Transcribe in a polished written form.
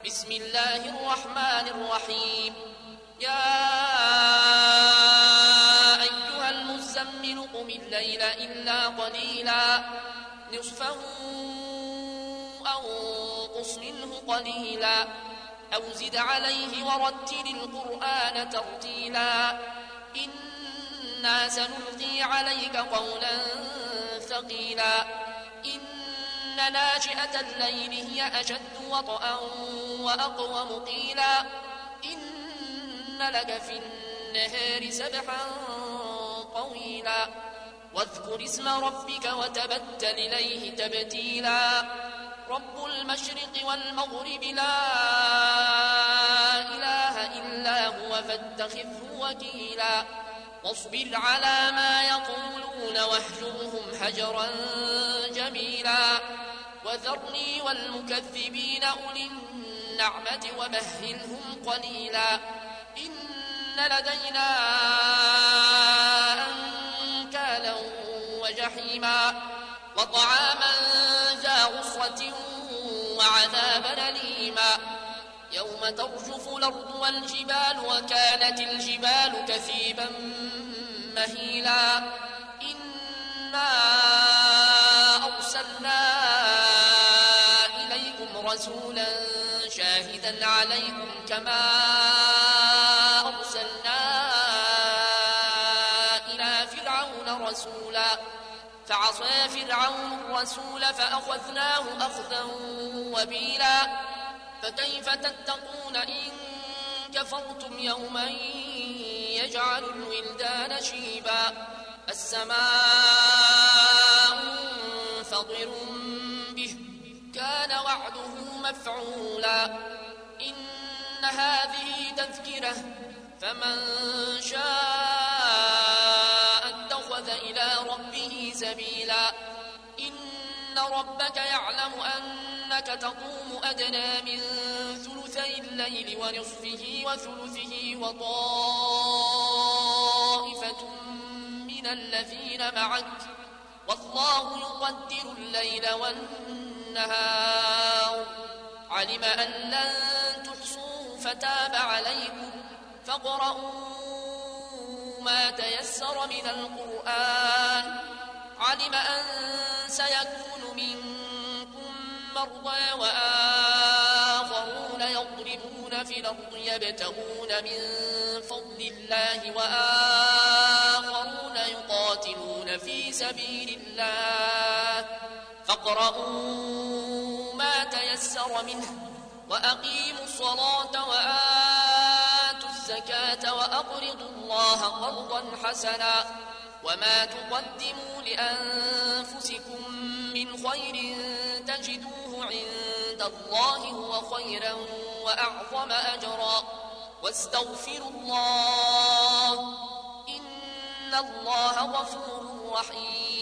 بسم الله الرحمن الرحيم. يا أيها المزمل قم الليل إلا قليلا نصفه أو انقص منه قليلا أو زد عليه ورتل القرآن ترتيلا إنا سنلقي عليك قولا ثقيلا إن ناشئة الليل هي أشد وطئا وأقوم قيلا إن لك في النهار سبحا طويلا واذكر اسم ربك وتبتل إليه تبتيلا رب المشرق والمغرب لا إله إلا هو فاتخذه وكيلا واصبر على ما يقولون واهجرهم هجرا جميلا وذرني والمكذبين أولي النعمة ومهلهم قليلا إن لدينا أنكالا وجحيما وطعاما ذا غصة وعذابا أليما يوم ترجف الأرض والجبال وكانت الجبال كثيبا مهيلا إنا أرسلنا إليكم رسولا شاهدا عليكم كما أرسلنا إلى فرعون رسولا فعصى فرعون الرسول فأخذناه أخذا وبيلا فكيف تتقون إن كفرتم يوما يجعل الولدان شيبا السماء منفطر به كان وعده مفعولا إن هذه تذكرة فمن شاء اتخذ إلى ربه سبيلا إن ربك يعلم أنك تقوم أدنى من ثلثي الليل ونصفه وثلثه وطائفة من الذين معك والله يقدر الليل والنهار علم أن لن تحصوه فتاب عليكم فاقرؤوا ما تيسر من القرآن علم أن سيكون منكم مرضى وآخرون يضربون في الأرض يبتغون من فضل الله وآخرون يقاتلون في سبيل الله فاقرؤوا ما تيسر منه وأقيموا الصلاة وآتوا الزكاة وأقرضوا الله قرضا حسنا وما تقدموا لأنفسكم من خير تجدوه عند الله هو خيرا وأعظم أجرا واستغفروا الله إن الله غفور رحيم